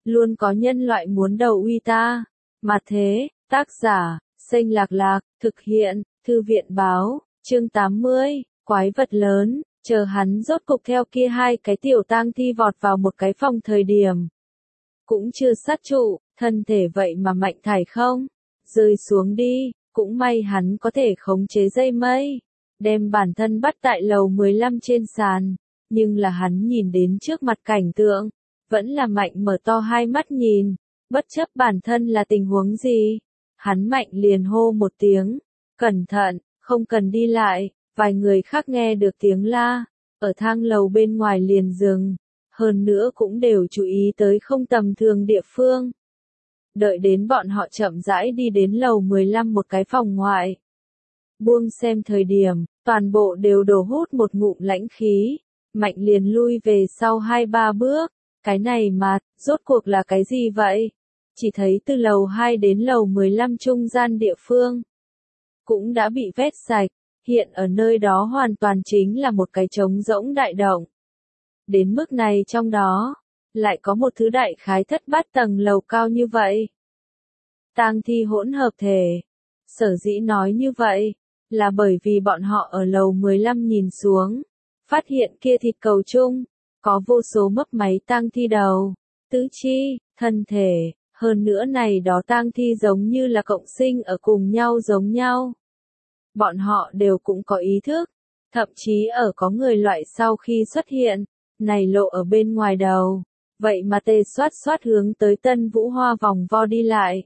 luôn có nhân loại muốn đầu uy ta. Mà thế, tác giả, Xanh Lạc Lạc, thực hiện, Thư viện báo, chương 80, quái vật lớn, chờ hắn rốt cục theo kia hai cái tiểu tang thi vọt vào một cái phòng thời điểm. Cũng chưa sát trụ, thân thể vậy mà mạnh thải không? Rơi xuống đi, cũng may hắn có thể khống chế dây mây, đem bản thân bắt tại lầu 15 trên sàn, nhưng là hắn nhìn đến trước mặt cảnh tượng, vẫn là mạnh mở to hai mắt nhìn, bất chấp bản thân là tình huống gì. Hắn mạnh liền hô một tiếng, cẩn thận, không cần đi lại, vài người khác nghe được tiếng la, ở thang lầu bên ngoài liền dừng, hơn nữa cũng đều chú ý tới không tầm thường địa phương. Đợi đến bọn họ chậm rãi đi đến lầu 15 một cái phòng ngoại. Buông xem thời điểm, toàn bộ đều đổ hút một ngụm lãnh khí, mạnh liền lui về sau 2-3 bước, cái này mà, rốt cuộc là cái gì vậy? Chỉ thấy từ lầu 2 đến lầu 15 trung gian địa phương, cũng đã bị vét sạch, hiện ở nơi đó hoàn toàn chính là một cái trống rỗng đại động. Đến mức này trong đó, lại có một thứ đại khái thất bát tầng lầu cao như vậy. Tang thi hỗn hợp thể. Sở dĩ nói như vậy, là bởi vì bọn họ ở lầu 15 nhìn xuống, phát hiện kia thịt cầu chung, có vô số mấp máy tang thi đầu, tứ chi, thân thể, hơn nữa này đó tang thi giống như là cộng sinh ở cùng nhau giống nhau. Bọn họ đều cũng có ý thức, thậm chí ở có người loại sau khi xuất hiện, này lộ ở bên ngoài đầu, vậy mà tê xoát hướng tới Tân Vũ Hoa vòng vo đi lại.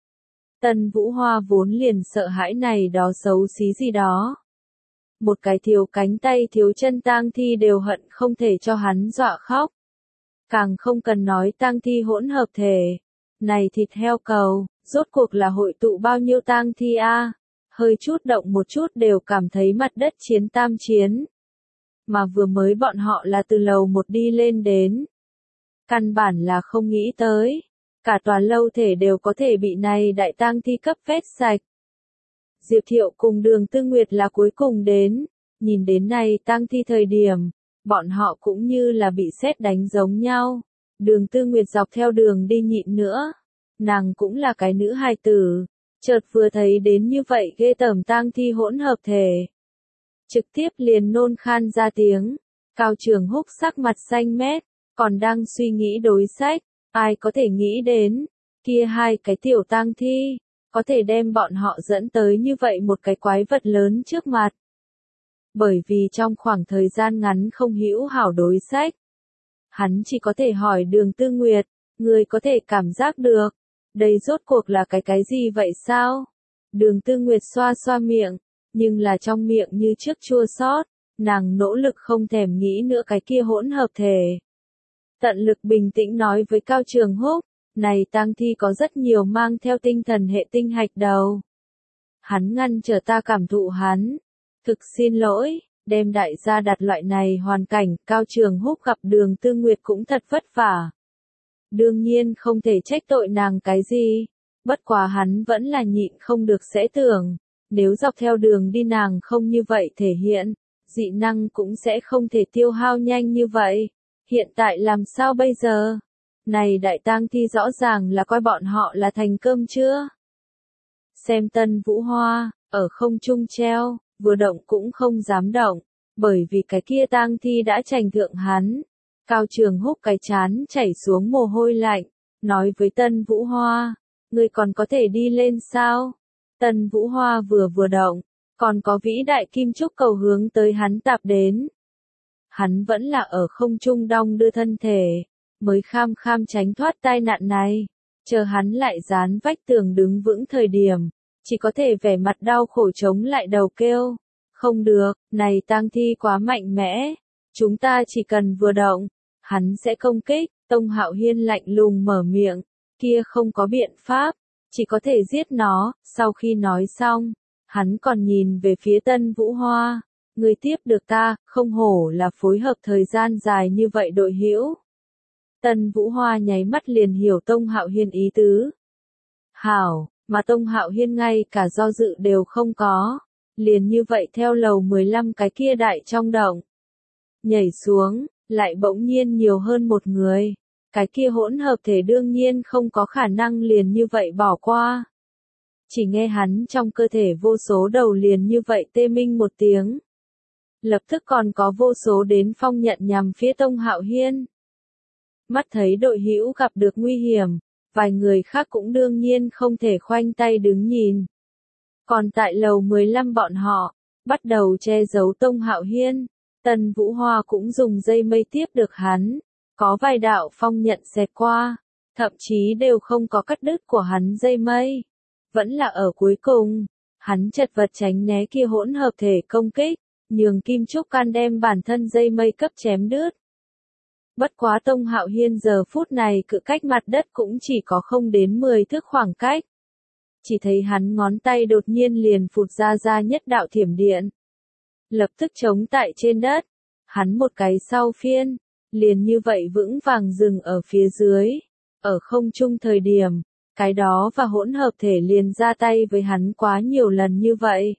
Tân Vũ Hoa vốn liền sợ hãi này đó xấu xí gì đó. Một cái thiếu cánh tay thiếu chân tang thi đều hận không thể cho hắn dọa khóc. Càng không cần nói tang thi hỗn hợp thể. Này thịt heo cầu, rốt cuộc là hội tụ bao nhiêu tang thi a? Hơi chút động một chút đều cảm thấy mặt đất chiến tam chiến. Mà vừa mới bọn họ là từ lầu 1 đi lên đến. Căn bản là không nghĩ tới. Cả tòa lâu thể đều có thể bị này đại tang thi cấp vét sạch. Diệp Thiệu cùng Đường Tư Nguyệt là cuối cùng đến. Nhìn đến này tang thi thời điểm, bọn họ cũng như là bị sét đánh giống nhau. Đường Tư Nguyệt dọc theo đường đi nhịn nữa. Nàng cũng là cái nữ hài tử. Chợt vừa thấy đến như vậy ghê tởm tang thi hỗn hợp thể. Trực tiếp liền nôn khan ra tiếng. Cao Trường Húc sắc mặt xanh mét, còn đang suy nghĩ đối sách. Ai có thể nghĩ đến, kia hai cái tiểu tang thi, có thể đem bọn họ dẫn tới như vậy một cái quái vật lớn trước mặt. Bởi vì trong khoảng thời gian ngắn không hữu hảo đối sách. Hắn chỉ có thể hỏi Đường Tư Nguyệt, người có thể cảm giác được, đây rốt cuộc là cái gì vậy sao? Đường Tư Nguyệt xoa xoa miệng, nhưng là trong miệng như trước chua xót, nàng nỗ lực không thèm nghĩ nữa cái kia hỗn hợp thể. Tận lực bình tĩnh nói với Cao Trường Húc, này tang thi có rất nhiều mang theo tinh thần hệ tinh hạch đầu. Hắn ngăn trở ta cảm thụ hắn. Thực xin lỗi, đem đại gia đặt loại này hoàn cảnh, Cao Trường Húc gặp Đường Tư Nguyệt cũng thật vất vả. Đương nhiên không thể trách tội nàng cái gì, bất quá hắn vẫn là nhịn không được sẽ tưởng, nếu dọc theo đường đi nàng không như vậy thể hiện, dị năng cũng sẽ không thể tiêu hao nhanh như vậy. Hiện tại làm sao bây giờ? Này đại tang thi rõ ràng là coi bọn họ là thành cơm chưa? Xem Tân Vũ Hoa, ở không trung treo, vừa động cũng không dám động, bởi vì cái kia tang thi đã chành thượng hắn. Cao Trường Húc cái chán chảy xuống mồ hôi lạnh, nói với Tân Vũ Hoa, ngươi còn có thể đi lên sao? Tân Vũ Hoa vừa động, còn có vĩ đại kim trúc cầu hướng tới hắn tạp đến. Hắn vẫn là ở không trung đong đưa thân thể, mới kham tránh thoát tai nạn này, chờ hắn lại dán vách tường đứng vững thời điểm, chỉ có thể vẻ mặt đau khổ chống lại đầu kêu, không được, này tang thi quá mạnh mẽ, chúng ta chỉ cần vừa động, hắn sẽ công kích. Tông Hạo Hiên lạnh lùng mở miệng, kia không có biện pháp, chỉ có thể giết nó. Sau khi nói xong, hắn còn nhìn về phía Tân Vũ Hoa. Người tiếp được ta, không hổ là phối hợp thời gian dài như vậy đội hữu. Tân Vũ Hoa nháy mắt liền hiểu Tông Hạo Hiên ý tứ. Hảo, mà Tông Hạo Hiên ngay cả do dự đều không có. Liền như vậy theo lầu 15 cái kia đại trong động. Nhảy xuống, lại bỗng nhiên nhiều hơn một người. cái kia hỗn hợp thể đương nhiên không có khả năng liền như vậy bỏ qua. Chỉ nghe hắn trong cơ thể vô số đầu liền như vậy tê minh một tiếng. Lập tức còn có vô số đến phong nhận nhằm phía Tông Hạo Hiên. Mắt thấy đội hữu gặp được nguy hiểm, vài người khác cũng đương nhiên không thể khoanh tay đứng nhìn. Còn tại lầu 15 bọn họ, bắt đầu che giấu Tông Hạo Hiên, Tần Vũ Hoa cũng dùng dây mây tiếp được hắn, có vài đạo phong nhận xẹt qua, thậm chí đều không có cắt đứt của hắn dây mây. Vẫn là ở cuối cùng, hắn chật vật tránh né kia hỗn hợp thể công kích, nhường Kim Trúc Can đem bản thân dây mây cấp chém đứt. Bất quá Tông Hạo Hiên giờ phút này cự cách mặt đất cũng chỉ có không đến 10 thước khoảng cách. Chỉ thấy hắn ngón tay đột nhiên liền phụt ra nhất đạo thiểm điện. Lập tức chống tại trên đất, hắn một cái sau phiên, liền như vậy vững vàng dừng ở phía dưới, ở không trung thời điểm, cái đó và hỗn hợp thể liền ra tay với hắn quá nhiều lần như vậy.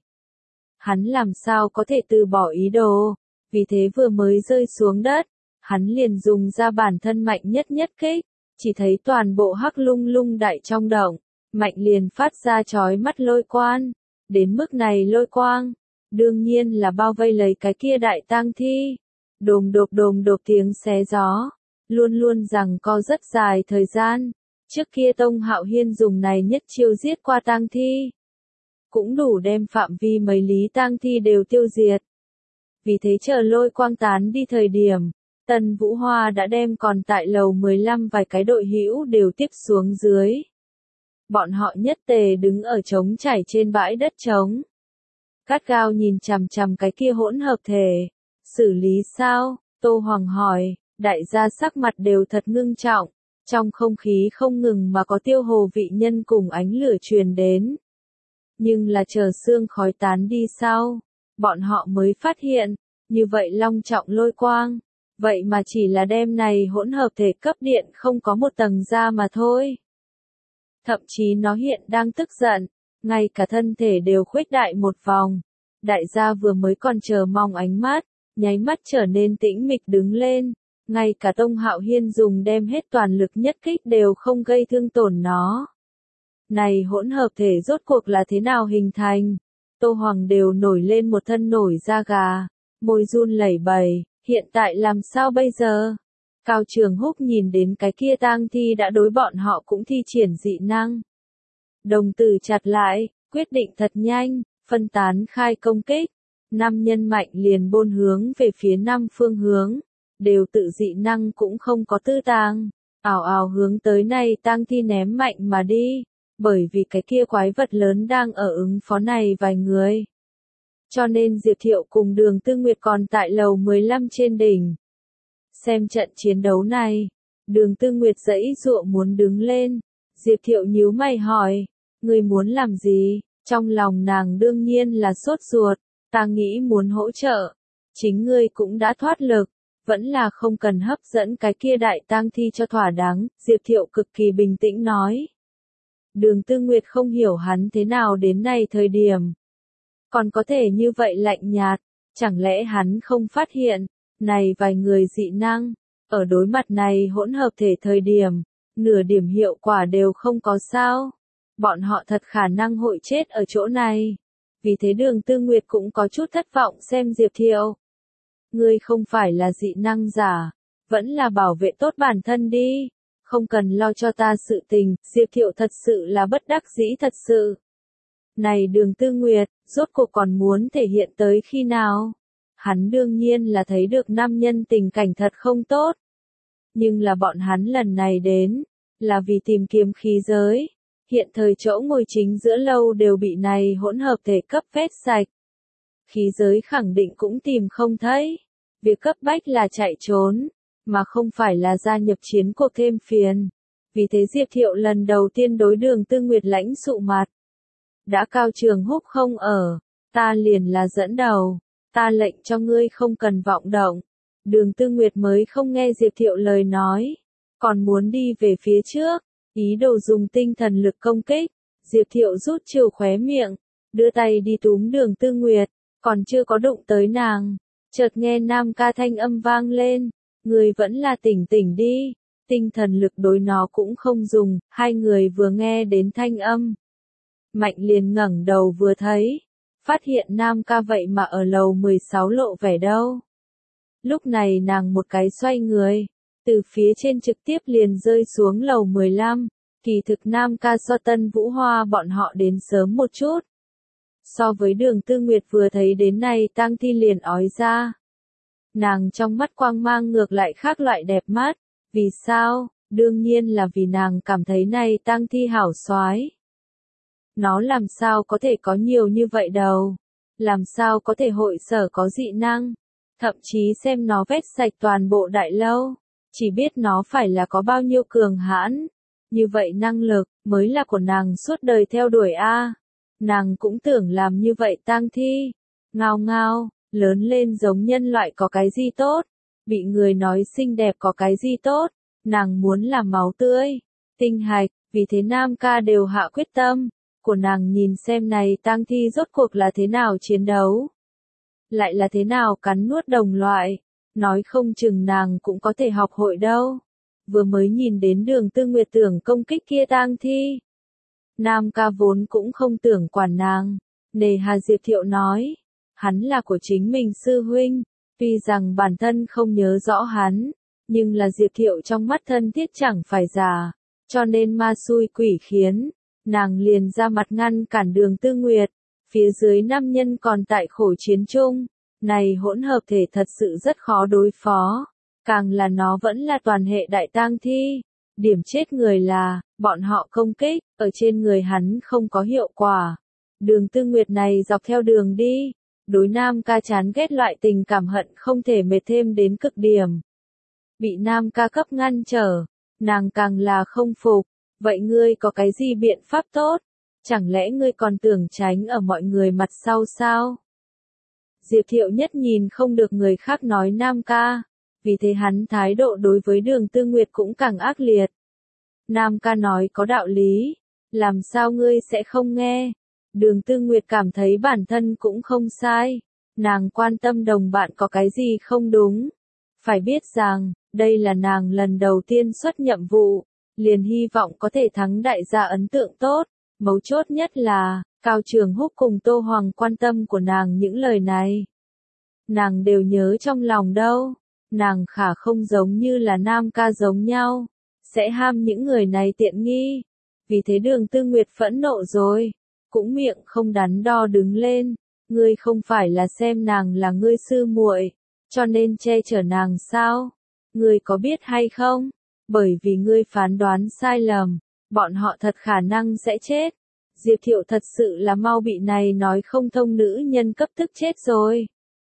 Hắn làm sao có thể từ bỏ ý đồ, vì thế vừa mới rơi xuống đất, hắn liền dùng ra bản thân mạnh nhất kích, chỉ thấy toàn bộ hắc lung lung đại trong động, mạnh liền phát ra chói mắt lôi quang, đến mức này lôi quang, đương nhiên là bao vây lấy cái kia đại tang thi, đồm đột tiếng xé gió, luôn luôn rằng co rất dài thời gian, trước kia Tông Hạo Hiên dùng này nhất chiêu giết qua tang thi, cũng đủ đem phạm vi mấy lý tang thi đều tiêu diệt. Vì thế chờ lôi quang tán đi thời điểm, Tần Vũ Hoa đã đem còn tại lầu 15 vài cái đội hữu đều tiếp xuống dưới. Bọn họ nhất tề đứng ở trống trải trên bãi đất trống. Gắt gao nhìn chằm chằm cái kia hỗn hợp thể. Xử lý sao? Tô Hoàng hỏi, đại gia sắc mặt đều thật ngưng trọng. Trong không khí không ngừng mà có tiêu hồ vị nhân cùng ánh lửa truyền đến. Nhưng là chờ sương khói tán đi sau, bọn họ mới phát hiện, như vậy long trọng lôi quang. Vậy mà chỉ là đem này hỗn hợp thể cấp điện không có một tầng ra mà thôi. Thậm chí nó hiện đang tức giận, ngay cả thân thể đều khuếch đại một vòng. Đại gia vừa mới còn chờ mong ánh mắt, nháy mắt trở nên tĩnh mịch đứng lên. Ngay cả Tông Hạo Hiên dùng đem hết toàn lực nhất kích đều không gây thương tổn nó. Này hỗn hợp thể rốt cuộc là thế nào hình thành? Tô Hoàng đều nổi lên một thân nổi da gà, môi run lẩy bẩy. Hiện tại làm sao bây giờ? Cao Trường Húc nhìn đến cái kia tang thi đã đối bọn họ cũng thi triển dị năng. Đồng tử chặt lại, quyết định thật nhanh, phân tán khai công kích. 5 nhân mạnh liền bôn hướng về phía 5 phương hướng, đều tự dị năng cũng không có tư tàng. Ảo ảo hướng tới này tang thi ném mạnh mà đi, bởi vì cái kia quái vật lớn đang ở ứng phó này vài người. Cho nên Diệp Thiệu cùng Đường Tư Nguyệt còn tại lầu 15 trên đỉnh. Xem trận chiến đấu này, Đường Tư Nguyệt giãy giụa muốn đứng lên. Diệp Thiệu nhíu mày hỏi, ngươi muốn làm gì? Trong lòng nàng đương nhiên là sốt ruột, ta nghĩ muốn hỗ trợ. Chính ngươi cũng đã thoát lực, vẫn là không cần hấp dẫn cái kia đại tang thi cho thỏa đáng, Diệp Thiệu cực kỳ bình tĩnh nói. Đường Tư Nguyệt không hiểu hắn thế nào đến này thời điểm. Còn có thể như vậy lạnh nhạt, chẳng lẽ hắn không phát hiện, này vài người dị năng, ở đối mặt này hỗn hợp thể thời điểm, nửa điểm hiệu quả đều không có sao. Bọn họ thật khả năng hội chết ở chỗ này. Vì thế Đường Tư Nguyệt cũng có chút thất vọng xem Diệp Thiệu. Ngươi không phải là dị năng giả, vẫn là bảo vệ tốt bản thân đi, không cần lo cho ta sự tình, Diệp Thiệu thật sự là bất đắc dĩ thật sự. Này Đường Tư Nguyệt, rốt cuộc còn muốn thể hiện tới khi nào? Hắn đương nhiên là thấy được nam nhân tình cảnh thật không tốt. Nhưng là bọn hắn lần này đến, là vì tìm kiếm khí giới. Hiện thời chỗ ngồi chính giữa lâu đều bị này hỗn hợp thể cấp phết sạch. Khí giới khẳng định cũng tìm không thấy. Việc cấp bách là chạy trốn, mà không phải là gia nhập chiến cuộc thêm phiền. Vì thế Diệp Thiệu lần đầu tiên đối Đường Tư Nguyệt lãnh sụ mặt. Đã Cao Trường Húc không ở, ta liền là dẫn đầu, ta lệnh cho ngươi không cần vọng động. Đường Tư Nguyệt mới không nghe Diệp Thiệu lời nói, còn muốn đi về phía trước, ý đồ dùng tinh thần lực công kích. Diệp Thiệu rút chiều khóe miệng, đưa tay đi túm Đường Tư Nguyệt, còn chưa có đụng tới nàng, chợt nghe nam ca thanh âm vang lên, ngươi vẫn là tỉnh tỉnh đi, tinh thần lực đối nó cũng không dùng, hai người vừa nghe đến thanh âm. Mạnh liền ngẩng đầu vừa thấy, phát hiện Nam Ca vậy mà ở lầu 16 lộ vẻ đâu. Lúc này nàng một cái xoay người, từ phía trên trực tiếp liền rơi xuống lầu 15, kỳ thực Nam Ca so Tân Vũ Hoa bọn họ đến sớm một chút. So với Đường Tư Nguyệt vừa thấy đến nay tang thi liền ói ra. Nàng trong mắt quang mang ngược lại khác loại đẹp mắt, vì sao? Đương nhiên là vì nàng cảm thấy này tang thi hảo soái. Nó làm sao có thể có nhiều như vậy đâu, làm sao có thể hội sở có dị năng, thậm chí xem nó vét sạch toàn bộ đại lâu, chỉ biết nó phải là có bao nhiêu cường hãn, như vậy năng lực mới là của nàng suốt đời theo đuổi a. Nàng cũng tưởng làm như vậy tang thi, ngao ngao, lớn lên giống nhân loại có cái gì tốt, bị người nói xinh đẹp có cái gì tốt, nàng muốn là máu tươi, tinh hạch, vì thế Nam Ca đều hạ quyết tâm của nàng nhìn xem này tang thi rốt cuộc là thế nào chiến đấu, lại là thế nào cắn nuốt đồng loại, nói không chừng nàng cũng có thể học hội đâu. Vừa mới nhìn đến Đường Tư Nguyệt tưởng công kích kia tang thi, Nam Ca vốn cũng không tưởng quản nàng, nề hà Diệp Thiệu nói, hắn là của chính mình sư huynh, tuy rằng bản thân không nhớ rõ hắn, nhưng là Diệp Thiệu trong mắt thân thiết chẳng phải giả, cho nên ma xui quỷ khiến, nàng liền ra mặt ngăn cản Đường Tư Nguyệt, phía dưới 5 nhân còn tại khổ chiến chung, này hỗn hợp thể thật sự rất khó đối phó, càng là nó vẫn là toàn hệ đại tang thi, điểm chết người là, bọn họ công kích, ở trên người hắn không có hiệu quả. Đường Tư Nguyệt này dọc theo đường đi, đối Nam Ca chán ghét loại tình cảm hận không thể mệt thêm đến cực điểm. Bị Nam Ca cấp ngăn trở, nàng càng là không phục, vậy ngươi có cái gì biện pháp tốt? Chẳng lẽ ngươi còn tưởng tránh ở mọi người mặt sau sao? Diệp Thiệu nhất nhìn không được người khác nói Nam Ca, vì thế hắn thái độ đối với Đường Tư Nguyệt cũng càng ác liệt. Nam Ca nói có đạo lý, làm sao ngươi sẽ không nghe? Đường Tư Nguyệt cảm thấy bản thân cũng không sai, nàng quan tâm đồng bạn có cái gì không đúng. Phải biết rằng, đây là nàng lần đầu tiên xuất nhiệm vụ, liền hy vọng có thể thắng đại gia ấn tượng tốt, mấu chốt nhất là, Cao Trường Húc cùng Tô Hoàng quan tâm của nàng những lời này. Nàng đều nhớ trong lòng đâu, nàng khả không giống như là Nam Ca giống nhau, sẽ ham những người này tiện nghi. Vì thế Đường Tư Nguyệt phẫn nộ rồi, cũng miệng không đắn đo đứng lên, ngươi không phải là xem nàng là ngươi sư muội, cho nên che chở nàng sao? Ngươi có biết hay không? Bởi vì ngươi phán đoán sai lầm, bọn họ thật khả năng sẽ chết. Diệp Thiệu thật sự là mau bị này nói không thông nữ nhân cấp tức chết rồi.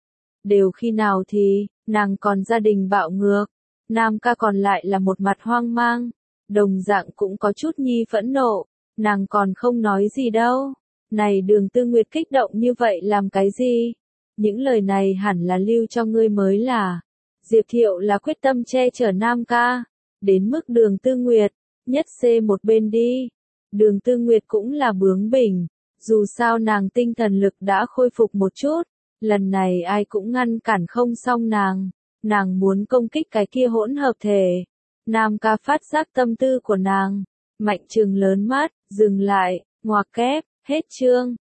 Đều khi nào thì, nàng còn gia đình bạo ngược, Nam Ca còn lại là một mặt hoang mang, đồng dạng cũng có chút nhi phẫn nộ, nàng còn không nói gì đâu. Này Đường Tư Nguyệt kích động như vậy làm cái gì? Những lời này hẳn là lưu cho ngươi mới là. Diệp Thiệu là quyết tâm che chở Nam Ca, đến mức Đường Tư Nguyệt, nhất xê một bên đi. Đường Tư Nguyệt cũng là bướng bỉnh, dù sao nàng tinh thần lực đã khôi phục một chút, lần này ai cũng ngăn cản không xong nàng muốn công kích cái kia hỗn hợp thể. Nam Ca phát giác tâm tư của nàng, mạnh trừng lớn mắt, dừng lại, ngoặc kép, hết chương.